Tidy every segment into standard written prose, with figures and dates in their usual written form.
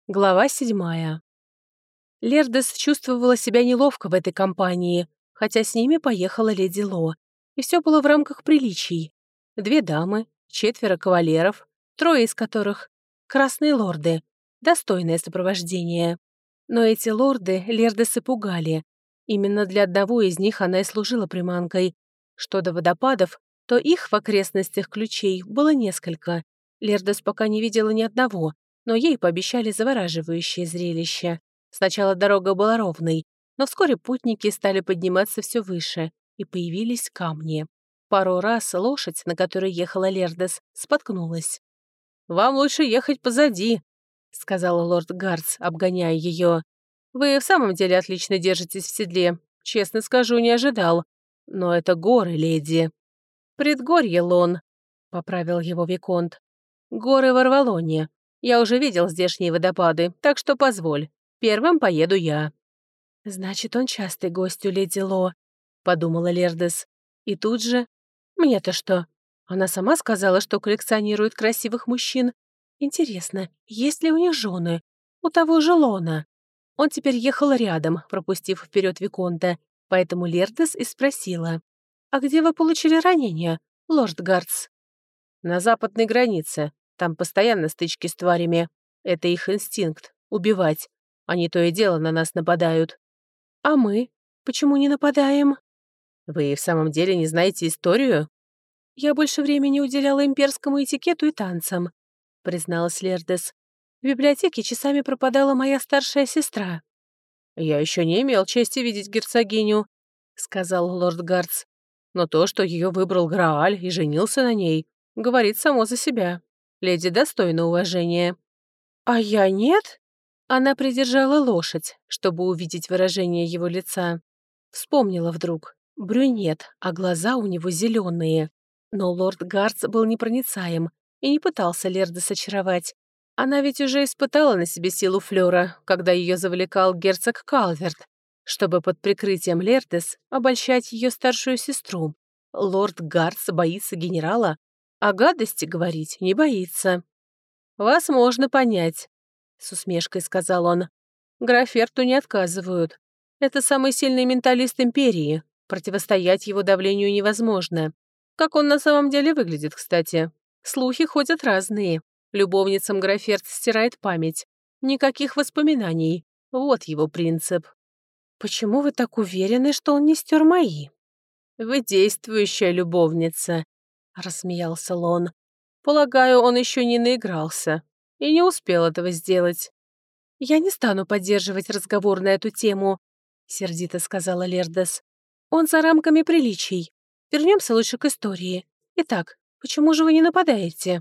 Глава 7. Лердес чувствовала себя неловко в этой компании, хотя с ними поехала леди Ло. И все было в рамках приличий. 2 дамы, 4 кавалеров, 3 из которых — красные лорды, достойное сопровождение. Но эти лорды Лердес и пугали. Именно для одного из них она и служила приманкой. Что до водопадов, то их в окрестностях ключей было несколько. Лердес пока не видела ни одного, но ей пообещали завораживающее зрелище. Сначала дорога была ровной, но вскоре путники стали подниматься все выше, и появились камни. Пару раз лошадь, на которой ехала Лердес, споткнулась. «Вам лучше ехать позади», — сказала лорд Гарц, обгоняя ее. «Вы в самом деле отлично держитесь в седле. Честно скажу, не ожидал. Но это горы, леди». «Предгорье, Лон», — поправил его виконт. «Горы в Арвалоне. Я уже видел здешние водопады, так что позволь. Первым поеду я». «Значит, он частый гость у леди Ло», — подумала Лердес. И тут же... «Мне-то что? Она сама сказала, что коллекционирует красивых мужчин. Интересно, есть ли у них жены? У того же Лона». Он теперь ехал рядом, пропустив вперед виконта, поэтому Лердес и спросила. «А где вы получили ранение, лорд Гарц?» «На западной границе. Там постоянно стычки с тварями. Это их инстинкт — убивать. Они то и дело на нас нападают». «А мы? Почему не нападаем?» «Вы в самом деле не знаете историю?» «Я больше времени уделяла имперскому этикету и танцам», — призналась Лердес. «В библиотеке часами пропадала моя старшая сестра». «Я еще не имел чести видеть герцогиню», — сказал лорд Гарц. «Но то, что ее выбрал Грааль и женился на ней, говорит само за себя. Леди достойна уважения». «А я нет?» Она придержала лошадь, чтобы увидеть выражение его лица. Вспомнила вдруг. Брюнет, а глаза у него зеленые. Но лорд Гарц был непроницаем и не пытался Лердес очаровать. Она ведь уже испытала на себе силу флёра, когда ее завлекал герцог Калверт, чтобы под прикрытием Лердес обольщать ее старшую сестру. Лорд Гарц боится генерала, а гадости говорить не боится. «Вас можно понять», — с усмешкой сказал он. «Граферту не отказывают. Это самый сильный менталист Империи. Противостоять его давлению невозможно. Как он на самом деле выглядит, кстати? Слухи ходят разные. Любовницам Граферт стирает память. Никаких воспоминаний. Вот его принцип». «Почему вы так уверены, что он не стер мои?» «Вы действующая любовница», — рассмеялся Лон. «Полагаю, он еще не наигрался и не успел этого сделать». «Я не стану поддерживать разговор на эту тему», — сердито сказала Лердес. «Он за рамками приличий. Вернемся лучше к истории. Итак, почему же вы не нападаете?»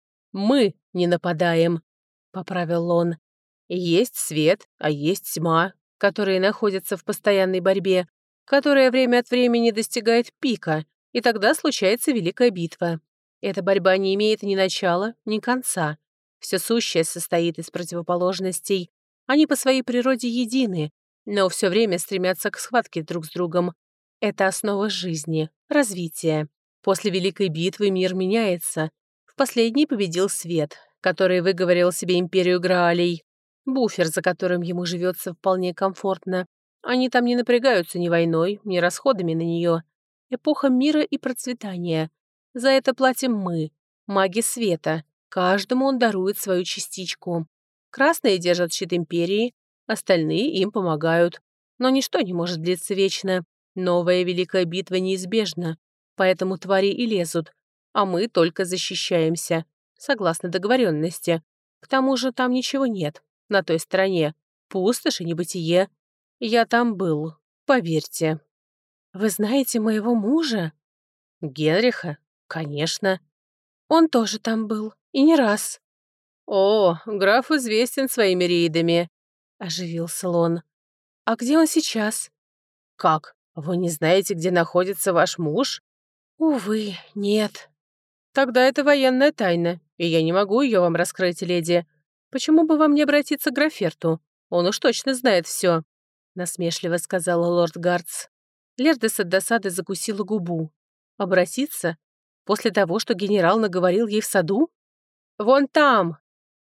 «Мы не нападаем», — поправил Лон. «Есть свет, а есть тьма, которые находятся в постоянной борьбе, которая время от времени достигает пика, и тогда случается великая битва. Эта борьба не имеет ни начала, ни конца. Все сущее состоит из противоположностей. Они по своей природе едины, но все время стремятся к схватке друг с другом. Это основа жизни, развития. После великой битвы мир меняется. В последней победил свет, который выговорил себе империю Граалей. Буфер, за которым ему живется вполне комфортно. Они там не напрягаются ни войной, ни расходами на нее. Эпоха мира и процветания. За это платим мы, маги света. Каждому он дарует свою частичку. Красные держат щит империи, остальные им помогают. Но ничто не может длиться вечно. Новая великая битва неизбежна. Поэтому твари и лезут. А мы только защищаемся. Согласно договоренности. К тому же там ничего нет. На той стороне. Пустошь и небытие. Я там был. Поверьте. «Вы знаете моего мужа?» «Генриха? Конечно». «Он тоже там был. И не раз». «О, граф известен своими рейдами», — оживился Лон. «А где он сейчас?» «Как? Вы не знаете, где находится ваш муж?» «Увы, нет». «Тогда это военная тайна, и я не могу ее вам раскрыть, леди. Почему бы вам не обратиться к Граферту? Он уж точно знает все», — насмешливо сказала лорд Гарц. Лердес от досады закусила губу. «Обратиться? После того, что генерал наговорил ей в саду?» «Вон там!» —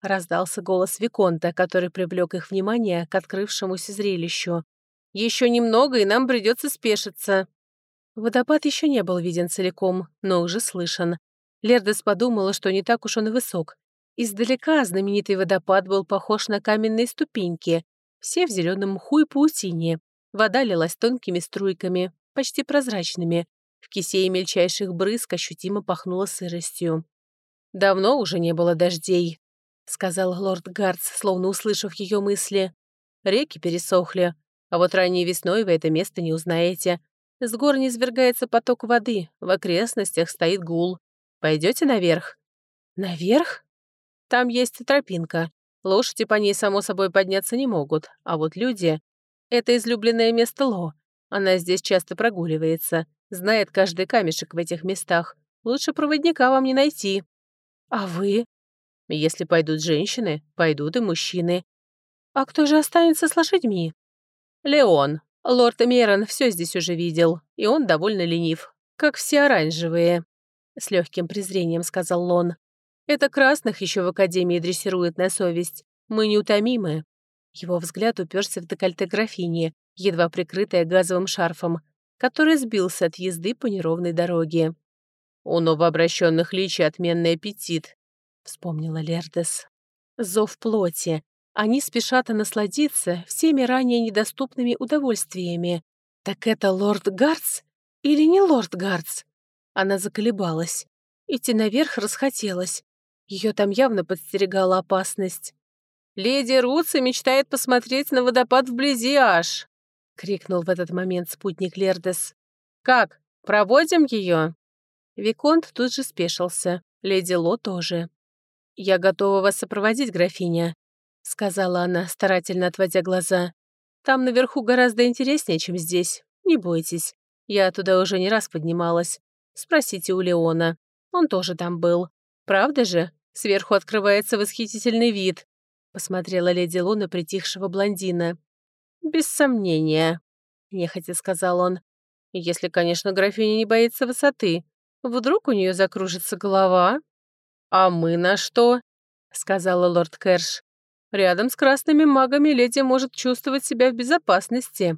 раздался голос Виконта, который привлек их внимание к открывшемуся зрелищу. «Еще немного, и нам придется спешиться». Водопад еще не был виден целиком, но уже слышен. Лердес подумала, что не так уж он и высок. Издалека знаменитый водопад был похож на каменные ступеньки, все в зеленом мху и паутине. Вода лилась тонкими струйками, почти прозрачными. В кисее мельчайших брызг ощутимо пахнуло сыростью. «Давно уже не было дождей», — сказал лорд Гардс, словно услышав ее мысли. «Реки пересохли, а вот ранней весной вы это место не узнаете. С гор низвергается поток воды, в окрестностях стоит гул. Пойдете наверх?» «Наверх?» «Там есть тропинка. Лошади по ней, само собой, подняться не могут, а вот люди...» «Это излюбленное место Ло. Она здесь часто прогуливается, знает каждый камешек в этих местах. Лучше проводника вам не найти». «А вы?» «Если пойдут женщины, пойдут и мужчины». «А кто же останется с лошадьми?» «Леон. Лорд Мерон все здесь уже видел, и он довольно ленив, как все оранжевые», — с легким презрением сказал Лон. «Это красных еще в Академии дрессирует на совесть. Мы неутомимы». Его взгляд уперся в декольте графини, едва прикрытое газовым шарфом, который сбился от езды по неровной дороге. «У новообращенных личий отменный аппетит», — вспомнила Лердес. «Зов плоти. Они спешат насладиться всеми ранее недоступными удовольствиями. Так это лорд Гардс или не лорд Гардс?» Она заколебалась. Идти наверх расхотелось. Ее там явно подстерегала опасность. «Леди Руци мечтает посмотреть на водопад вблизи аж!» — крикнул в этот момент спутник Лердес. «Как, проводим ее?» Виконт тут же спешился, леди Ло тоже. «Я готова вас сопроводить, графиня», — сказала она, старательно отводя глаза. «Там наверху гораздо интереснее, чем здесь. Не бойтесь. Я туда уже не раз поднималась. Спросите у Леона. Он тоже там был. Правда же? Сверху открывается восхитительный вид», — посмотрела леди Ло на притихшего блондина. «Без сомнения», — нехотя сказал он. «Если, конечно, графиня не боится высоты. Вдруг у нее закружится голова?» «А мы на что?» — сказала лорд Кэрш. «Рядом с красными магами леди может чувствовать себя в безопасности.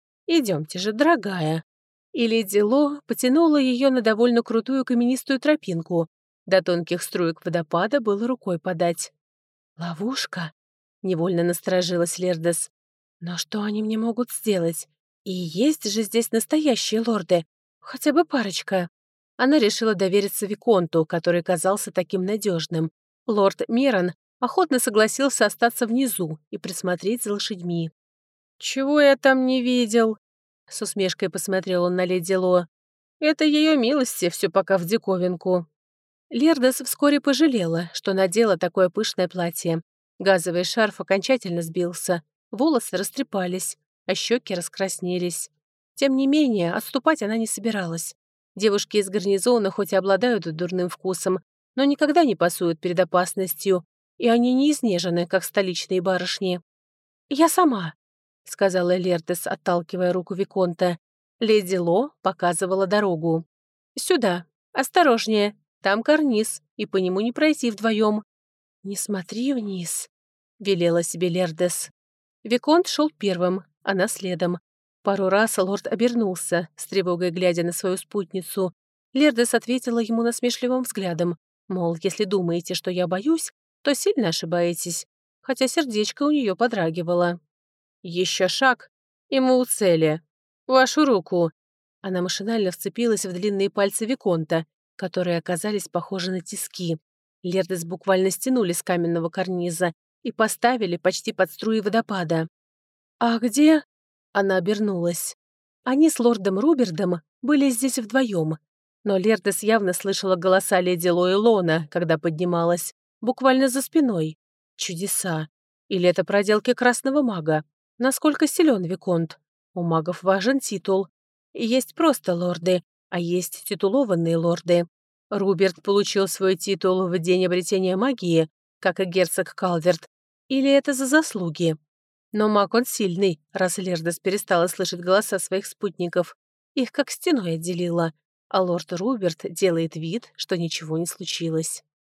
Идемте же, дорогая». И леди Ло потянула ее на довольно крутую каменистую тропинку. До тонких струек водопада было рукой подать. «Ловушка?» — невольно насторожилась Лердес. «Но что они мне могут сделать? И есть же здесь настоящие лорды. Хотя бы парочка». Она решила довериться Виконту, который казался таким надежным. Лорд Мерон охотно согласился остаться внизу и присмотреть за лошадьми. «Чего я там не видел?» — с усмешкой посмотрел он на леди Ло. «Это ее милости все пока в диковинку». Лердес вскоре пожалела, что надела такое пышное платье. Газовый шарф окончательно сбился, волосы растрепались, а щеки раскраснелись. Тем не менее, отступать она не собиралась. Девушки из гарнизона хоть и обладают дурным вкусом, но никогда не пасуют перед опасностью, и они не изнежены, как столичные барышни. «Я сама», — сказала Лердес, отталкивая руку Виконта. Леди Ло показывала дорогу. «Сюда, осторожнее, там карниз, и по нему не пройти вдвоем». «Не смотри вниз», — велела себе Лердес. Виконт шел первым, она следом. Пару раз лорд обернулся, с тревогой глядя на свою спутницу. Лердес ответила ему насмешливым взглядом, мол, если думаете, что я боюсь, то сильно ошибаетесь, хотя сердечко у нее подрагивало. «Еще шаг, и мы у цели. Вашу руку!» Она машинально вцепилась в длинные пальцы Виконта, которые оказались похожи на тиски. Лердес буквально стянули с каменного карниза и поставили почти под струи водопада. «А где?» Она обернулась. Они с лордом Рубердом были здесь вдвоем, но Лердес явно слышала голоса леди Ло и Лона, когда поднималась, буквально за спиной. Чудеса. Или это проделки красного мага? Насколько силен Виконт? У магов важен титул. Есть просто лорды, а есть титулованные лорды. Руберт получил свой титул в день обретения магии, как и герцог Калверт. Или это за заслуги? Но маг он сильный, раз Лердес перестала слышать голоса своих спутников. Их как стеной отделила, а лорд Руберт делает вид, что ничего не случилось.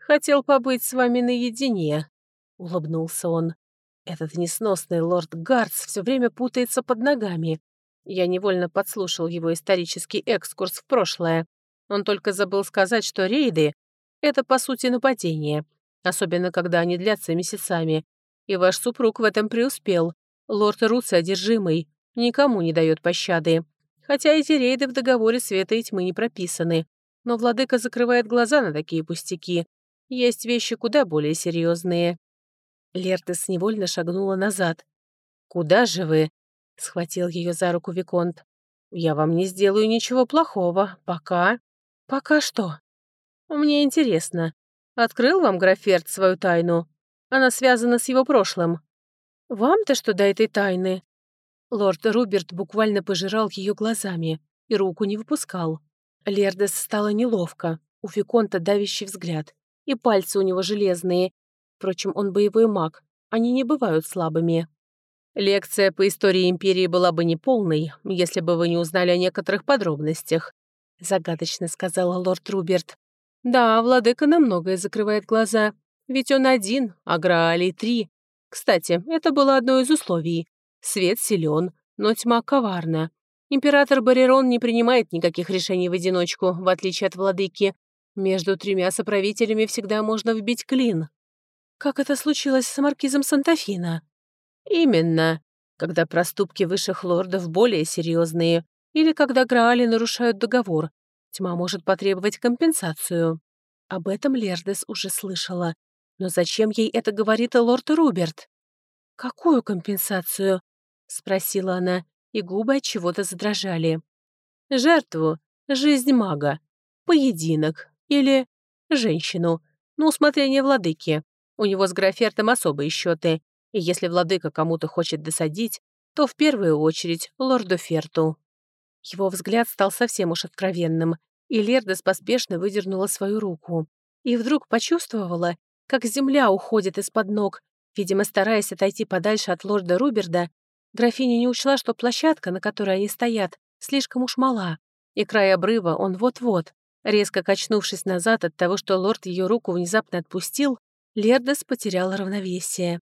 «Хотел побыть с вами наедине», — улыбнулся он. Этот несносный лорд Гардс все время путается под ногами. Я невольно подслушал его исторический экскурс в прошлое. Он только забыл сказать, что рейды — это, по сути, нападение, особенно когда они длятся месяцами. И ваш супруг в этом преуспел. Лорд Руци одержимый, никому не дает пощады. Хотя эти рейды в договоре света и тьмы не прописаны. Но владыка закрывает глаза на такие пустяки. Есть вещи куда более серьезные. Лертес невольно шагнула назад. «Куда же вы?» — схватил ее за руку Виконт. «Я вам не сделаю ничего плохого. Пока». «Пока что?» «Мне интересно. Открыл вам Граферт свою тайну? Она связана с его прошлым». «Вам-то что до этой тайны?» Лорд Руберт буквально пожирал ее глазами и руку не выпускал. Лердес стало неловко. У Виконта давящий взгляд. И пальцы у него железные. Впрочем, он боевой маг. Они не бывают слабыми. Лекция по истории Империи была бы неполной, если бы вы не узнали о некоторых подробностях, загадочно сказала лорд Руберт. Да, владыка на многое закрывает глаза. Ведь он один, а Граалей 3. Кстати, это было одно из условий. Свет силен, но тьма коварна. Император Барерон не принимает никаких решений в одиночку, в отличие от владыки. Между тремя соправителями всегда можно вбить клин. Как это случилось с маркизом Сантафина? Именно. Когда проступки высших лордов более серьезные, или когда Граали нарушают договор, тьма может потребовать компенсацию. Об этом Лердес уже слышала. Но зачем ей это говорит лорд Руберт? «Какую компенсацию?» — спросила она, и губы от чего-то задрожали. «Жертву, жизнь мага, поединок или женщину, на усмотрение владыки. У него с Графертом особые счеты, и если владыка кому-то хочет досадить, то в первую очередь лорду Ферту». Его взгляд стал совсем уж откровенным, и Лердес поспешно выдернула свою руку. И вдруг почувствовала, как земля уходит из-под ног. Видимо, стараясь отойти подальше от лорда Руберда, графиня не учла, что площадка, на которой они стоят, слишком уж мала, и край обрыва он вот-вот. Резко качнувшись назад от того, что лорд ее руку внезапно отпустил, Лердес потеряла равновесие.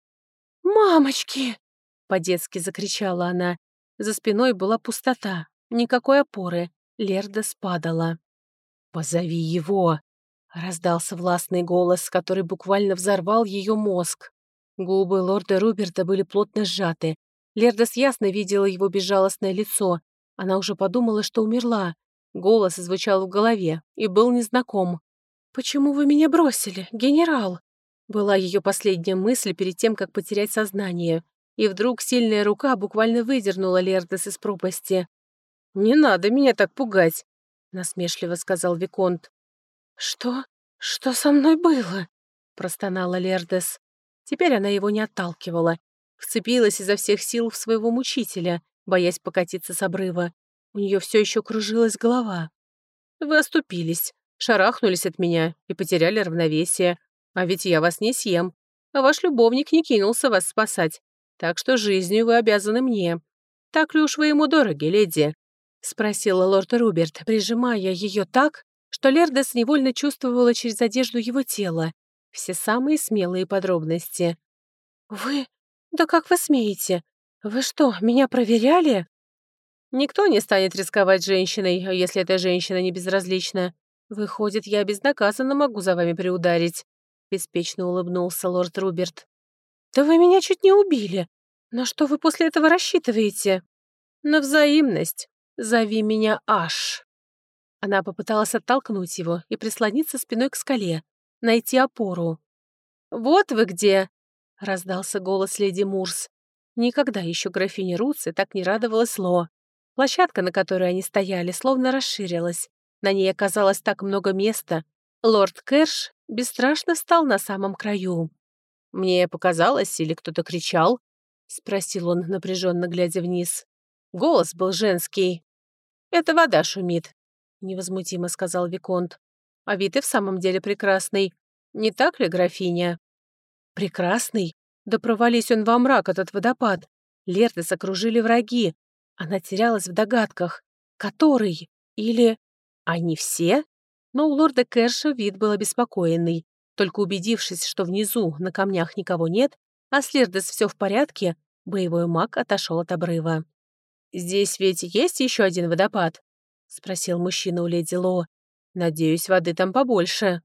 «Мамочки!» — по-детски закричала она. За спиной была пустота, никакой опоры. Лердес падала. «Позови его!» — раздался властный голос, который буквально взорвал ее мозг. Губы лорда Руберта были плотно сжаты. Лердес ясно видела его безжалостное лицо. Она уже подумала, что умерла. Голос звучал в голове и был незнаком. «Почему вы меня бросили, генерал?» Была ее последняя мысль перед тем, как потерять сознание. И вдруг сильная рука буквально выдернула Лердес из пропасти. «Не надо меня так пугать», — насмешливо сказал Виконт. «Что? Что со мной было?» — простонала Лердес. Теперь она его не отталкивала. Вцепилась изо всех сил в своего мучителя, боясь покатиться с обрыва. У нее все еще кружилась голова. «Вы оступились, шарахнулись от меня и потеряли равновесие. А ведь я вас не съем. А ваш любовник не кинулся вас спасать. Так что жизнью вы обязаны мне. Так ли уж вы ему дороги, леди?» — спросила лорд Руберт, прижимая ее так, что Лердес невольно чувствовала через одежду его тела все самые смелые подробности. «Вы? Да как вы смеете? Вы что, меня проверяли?» «Никто не станет рисковать женщиной, если эта женщина не безразлична. Выходит, я безнаказанно могу за вами приударить», — беспечно улыбнулся лорд Руберт. «Да вы меня чуть не убили. На что вы после этого рассчитываете?» «На взаимность. Зови меня Аш». Она попыталась оттолкнуть его и прислониться спиной к скале, найти опору. «Вот вы где!» — раздался голос леди Мурс. Никогда еще графиня Руци так не радовалась Ло. Площадка, на которой они стояли, словно расширилась. На ней оказалось так много места. Лорд Кэрш бесстрашно встал на самом краю. «Мне показалось, или кто-то кричал?» — спросил он, напряженно глядя вниз. Голос был женский. «Это вода шумит», — невозмутимо сказал Виконт. «А вид и в самом деле прекрасный. Не так ли, графиня?» «Прекрасный? Да провались он во мрак, этот водопад. Лердес окружили враги. Она терялась в догадках. Который? Или... Они все?» Но у лорда Кэрша вид был обеспокоенный. Только убедившись, что внизу на камнях никого нет, а с Лердес все в порядке, боевой маг отошел от обрыва. «Здесь ведь есть еще один водопад?» — спросил мужчина у леди Ло. «Надеюсь, воды там побольше».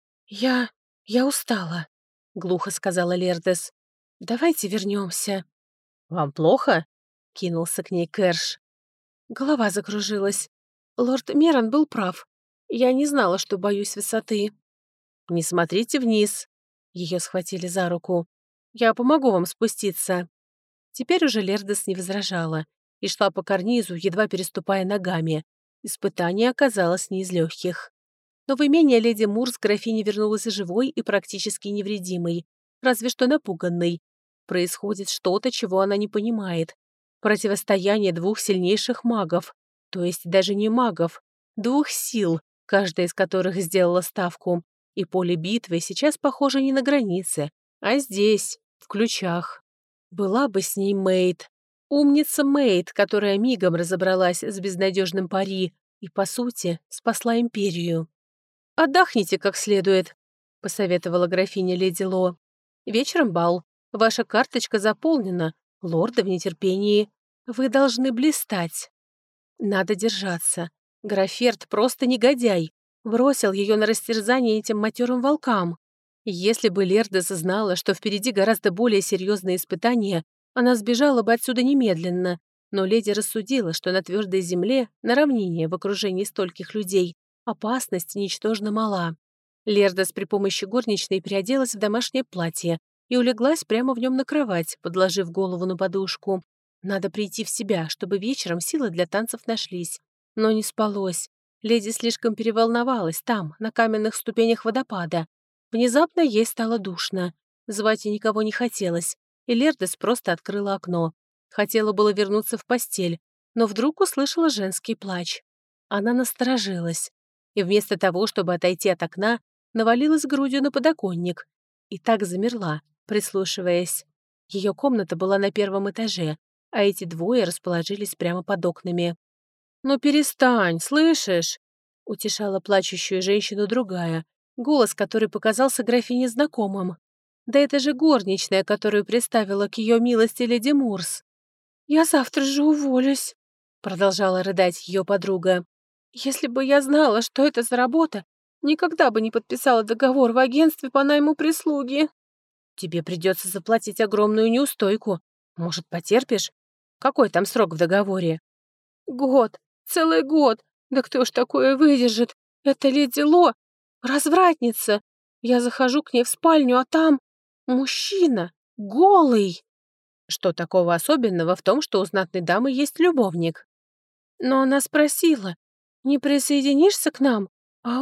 «Я устала», — глухо сказала Лердес. «Давайте вернемся». «Вам плохо?» — кинулся к ней Кэрш. Голова закружилась. Лорд Мерон был прав. Я не знала, что боюсь высоты. «Не смотрите вниз». Ее схватили за руку. «Я помогу вам спуститься». Теперь уже Лердес не возражала и шла по карнизу, едва переступая ногами. Испытание оказалось не из легких. Но в имение леди Мурс графиня вернулась живой и практически невредимой, разве что напуганной. Происходит что-то, чего она не понимает. Противостояние двух сильнейших магов, то есть даже не магов, двух сил, каждая из которых сделала ставку. И поле битвы сейчас похоже не на границе, а здесь, в ключах. Была бы с ней Мэйд. Умница Мэйд, которая мигом разобралась с безнадежным пари и, по сути, спасла империю. «Отдохните как следует», — посоветовала графиня леди Ло. «Вечером бал. Ваша карточка заполнена. Лорды в нетерпении. Вы должны блистать. Надо держаться. Граферт просто негодяй. Бросил ее на растерзание этим матерым волкам. Если бы Лердес знала, что впереди гораздо более серьезные испытания, она сбежала бы отсюда немедленно. Но леди рассудила, что на твердой земле, на равнине, в окружении стольких людей, опасность ничтожно мала. Лердес при помощи горничной переоделась в домашнее платье и улеглась прямо в нем на кровать, подложив голову на подушку. Надо прийти в себя, чтобы вечером силы для танцев нашлись. Но не спалось. Леди слишком переволновалась там, на каменных ступенях водопада. Внезапно ей стало душно. Звать ей никого не хотелось, и Лердес просто открыла окно. Хотела было вернуться в постель, но вдруг услышала женский плач. Она насторожилась, и вместо того, чтобы отойти от окна, навалилась грудью на подоконник. И так замерла, прислушиваясь. Ее комната была на первом этаже, а эти двое расположились прямо под окнами. «Ну перестань, слышишь?» — утешала плачущую женщину другая, голос которой показался графине знакомым. «Да это же горничная, которую приставила к ее милости леди Мурс». «Я завтра же уволюсь», — продолжала рыдать ее подруга. «Если бы я знала, что это за работа, никогда бы не подписала договор в агентстве по найму прислуги». «Тебе придется заплатить огромную неустойку. Может, потерпишь? Какой там срок в договоре?» «Год. Целый год. Да кто ж такое выдержит? Это леди Ло. Развратница. Я захожу к ней в спальню, а там мужчина. Голый». Что такого особенного в том, что у знатной дамы есть любовник? Но она спросила, не присоединишься к нам? А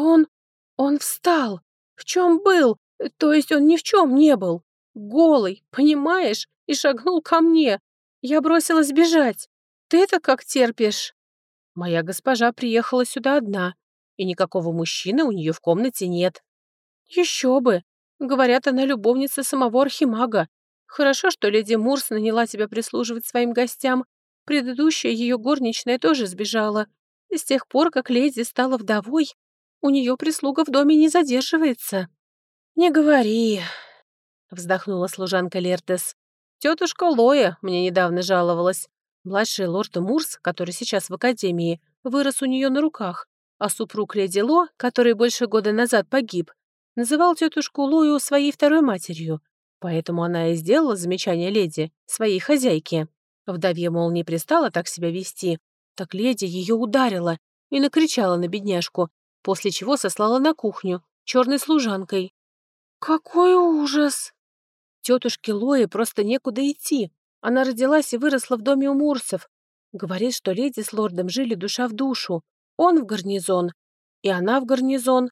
он встал. В чем был? То есть он ни в чем не был. Голый, понимаешь? И шагнул ко мне. Я бросилась бежать. Ты-то как терпишь? Моя госпожа приехала сюда одна, и никакого мужчины у нее в комнате нет. Еще бы. Говорят, она любовница самого архимага. Хорошо, что леди Мурс наняла тебя прислуживать своим гостям. Предыдущая ее горничная тоже сбежала. И с тех пор, как леди стала вдовой, у нее прислуга в доме не задерживается. «Не говори», — вздохнула служанка Лердес. «Тетушка Лоя мне недавно жаловалась. Младший лорд Мурс, который сейчас в академии, вырос у нее на руках, а супруг леди Ло, который больше года назад погиб, называл тетушку Лою своей второй матерью. Поэтому она и сделала замечание леди, своей хозяйке. Вдовье, мол, не пристала так себя вести. Так леди ее ударила и накричала на бедняжку, после чего сослала на кухню, черной служанкой. «Какой ужас!» Тетушке Лое просто некуда идти. Она родилась и выросла в доме у Мурсов. Говорит, что леди с лордом жили душа в душу. Он в гарнизон, и она в гарнизон.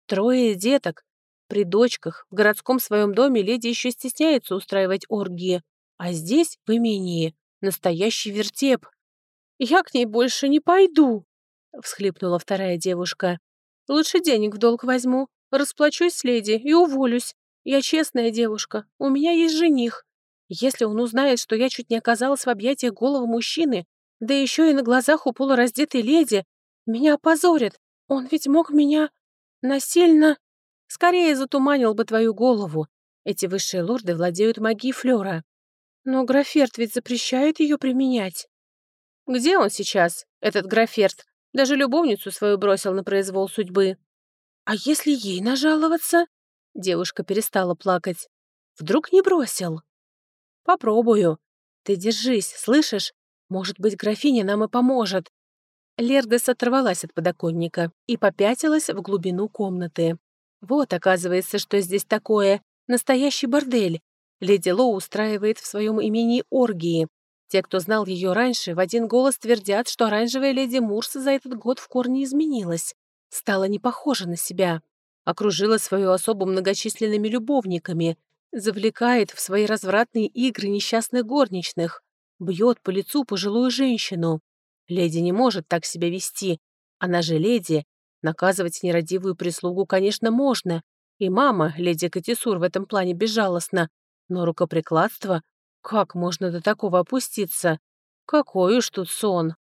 3 деток. При дочках в городском своем доме леди еще стесняется устраивать оргии. А здесь, в имении, настоящий вертеп. «Я к ней больше не пойду», — всхлипнула вторая девушка. «Лучше денег в долг возьму, расплачусь с леди и уволюсь. Я честная девушка, у меня есть жених. Если он узнает, что я чуть не оказалась в объятиях голого мужчины, да еще и на глазах у полураздетой леди, меня опозорит. Он ведь мог меня насильно...» Скорее затуманил бы твою голову. Эти высшие лорды владеют магией флёра. Но Граферт ведь запрещает ее применять. Где он сейчас, этот Граферт? Даже любовницу свою бросил на произвол судьбы. А если ей нажаловаться? Девушка перестала плакать. Вдруг не бросил? Попробую. Ты держись, слышишь? Может быть, графиня нам и поможет. Лердес оторвалась от подоконника и попятилась в глубину комнаты. Вот, оказывается, что здесь такое. Настоящий бордель. Леди Лоу устраивает в своем имении оргии. Те, кто знал ее раньше, в один голос твердят, что оранжевая леди Мурс за этот год в корне изменилась. Стала не похожа на себя. Окружила свою особу многочисленными любовниками. Завлекает в свои развратные игры несчастных горничных. Бьет по лицу пожилую женщину. Леди не может так себя вести. Она же леди. Наказывать нерадивую прислугу, конечно, можно. И мама, леди Катисур, в этом плане безжалостна. Но рукоприкладство? Как можно до такого опуститься? Какой уж тут сон.